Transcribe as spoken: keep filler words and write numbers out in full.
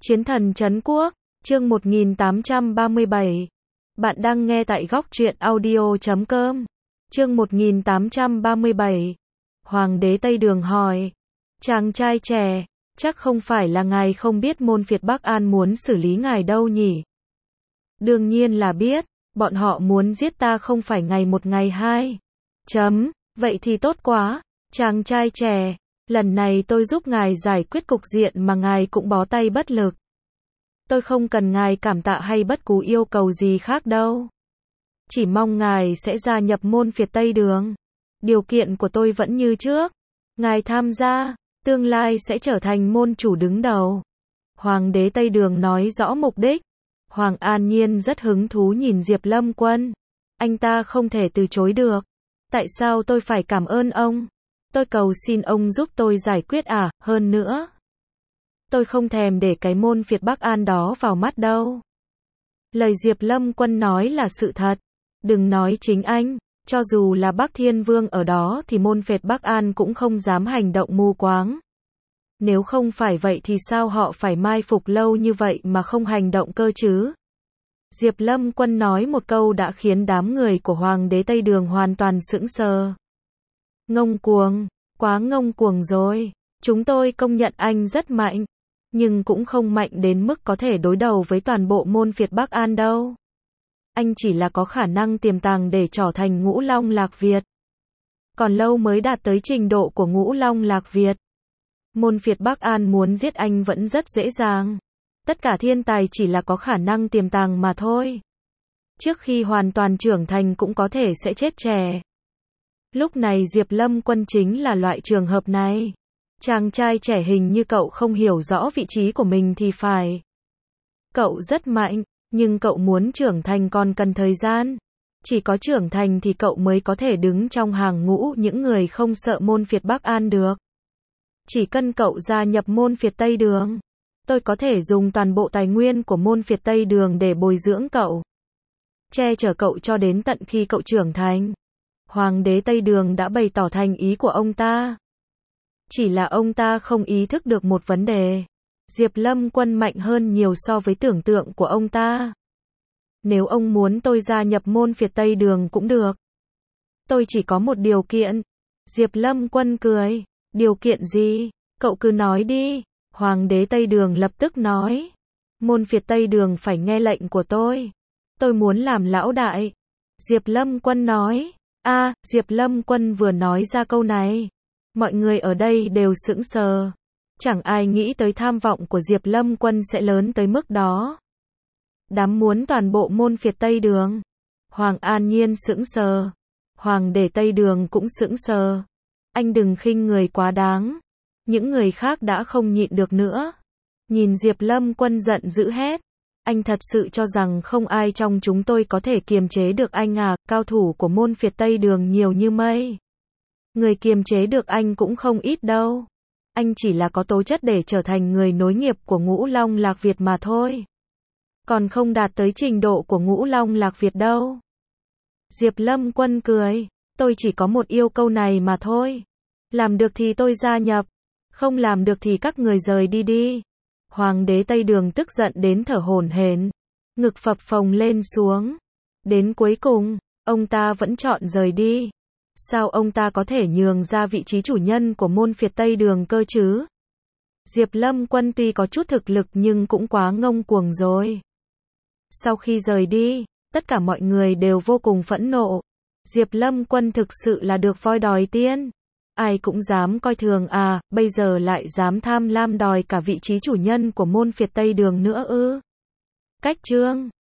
Chiến thần trấn quốc, chương một nghìn tám trăm ba mươi bảy. Bạn đang nghe tại góc truyện audio chấm com. Chương một nghìn tám trăm ba mươi bảy. Hoàng đế Tây Đường hỏi. Chàng trai trẻ, chắc không phải là ngài không biết môn phiệt Bắc An muốn xử lý ngài đâu nhỉ? Đương nhiên là biết, bọn họ muốn giết ta không phải ngày một ngày hai. Chấm, vậy thì tốt quá, chàng trai trẻ. Lần này tôi giúp ngài giải quyết cục diện mà ngài cũng bó tay bất lực. Tôi không cần ngài cảm tạ hay bất cứ yêu cầu gì khác đâu. Chỉ mong ngài sẽ gia nhập môn phiệt Tây Đường. Điều kiện của tôi vẫn như trước. Ngài tham gia, tương lai sẽ trở thành môn chủ đứng đầu. Hoàng đế Tây Đường nói rõ mục đích. Hoàng An Nhiên rất hứng thú nhìn Diệp Lâm Quân. Anh ta không thể từ chối được. Tại sao tôi phải cảm ơn ông? Tôi cầu xin ông giúp tôi giải quyết à, hơn nữa. Tôi không thèm để cái môn phiệt Bắc An đó vào mắt đâu. Lời Diệp Lâm Quân nói là sự thật. Đừng nói chính anh, cho dù là Bắc Thiên Vương ở đó thì môn phiệt Bắc An cũng không dám hành động mù quáng. Nếu không phải vậy thì sao họ phải mai phục lâu như vậy mà không hành động cơ chứ? Diệp Lâm Quân nói một câu đã khiến đám người của Hoàng đế Tây Đường hoàn toàn sững sờ. Ngông cuồng, quá ngông cuồng rồi. Chúng tôi công nhận anh rất mạnh, nhưng cũng không mạnh đến mức có thể đối đầu với toàn bộ môn phiệt Bắc An đâu. Anh chỉ là có khả năng tiềm tàng để trở thành Ngũ Long Lạc Việt. Còn lâu mới đạt tới trình độ của Ngũ Long Lạc Việt. Môn phiệt Bắc An muốn giết anh vẫn rất dễ dàng. Tất cả thiên tài chỉ là có khả năng tiềm tàng mà thôi. Trước khi hoàn toàn trưởng thành cũng có thể sẽ chết trẻ. Lúc này Diệp Lâm Quân chính là loại trường hợp này. Chàng trai trẻ hình như cậu không hiểu rõ vị trí của mình thì phải. Cậu rất mạnh, nhưng cậu muốn trưởng thành còn cần thời gian. Chỉ có trưởng thành thì cậu mới có thể đứng trong hàng ngũ những người không sợ môn phiệt Bắc An được. Chỉ cần cậu gia nhập môn phiệt Tây Đường, tôi có thể dùng toàn bộ tài nguyên của môn phiệt Tây Đường để bồi dưỡng cậu. Che chở cậu cho đến tận khi cậu trưởng thành. Hoàng đế Tây Đường đã bày tỏ thành ý của ông ta. Chỉ là ông ta không ý thức được một vấn đề. Diệp Lâm Quân mạnh hơn nhiều so với tưởng tượng của ông ta. Nếu ông muốn tôi gia nhập môn phiệt Tây Đường cũng được. Tôi chỉ có một điều kiện. Diệp Lâm Quân cười. Điều kiện gì? Cậu cứ nói đi. Hoàng đế Tây Đường lập tức nói. Môn phiệt Tây Đường phải nghe lệnh của tôi. Tôi muốn làm lão đại. Diệp Lâm Quân nói. A, à, Diệp Lâm Quân vừa nói ra câu này. Mọi người ở đây đều sững sờ. Chẳng ai nghĩ tới tham vọng của Diệp Lâm Quân sẽ lớn tới mức đó. Đám muốn toàn bộ môn phiệt Tây Đường. Hoàng An Nhiên sững sờ. Hoàng đế Tây Đường cũng sững sờ. Anh đừng khinh người quá đáng. Những người khác đã không nhịn được nữa. Nhìn Diệp Lâm Quân giận dữ hét. Anh thật sự cho rằng không ai trong chúng tôi có thể kiềm chế được anh à? Cao thủ của môn phiệt Tây Đường nhiều như mây. Người kiềm chế được anh cũng không ít đâu. Anh chỉ là có tố chất để trở thành người nối nghiệp của Ngũ Long Lạc Việt mà thôi. Còn không đạt tới trình độ của Ngũ Long Lạc Việt đâu. Diệp Lâm Quân cười. Tôi chỉ có một yêu cầu này mà thôi. Làm được thì tôi gia nhập. Không làm được thì các người rời đi đi. Hoàng đế Tây Đường tức giận đến thở hổn hển. Ngực phập phồng lên xuống. Đến cuối cùng, ông ta vẫn chọn rời đi. Sao ông ta có thể nhường ra vị trí chủ nhân của môn phiệt Tây Đường cơ chứ? Diệp Lâm Quân tuy có chút thực lực nhưng cũng quá ngông cuồng rồi. Sau khi rời đi, tất cả mọi người đều vô cùng phẫn nộ. Diệp Lâm Quân thực sự là được voi đòi tiên. Ai cũng dám coi thường à, bây giờ lại dám tham lam đòi cả vị trí chủ nhân của môn phiệt Tây Đường nữa ư? Cách chương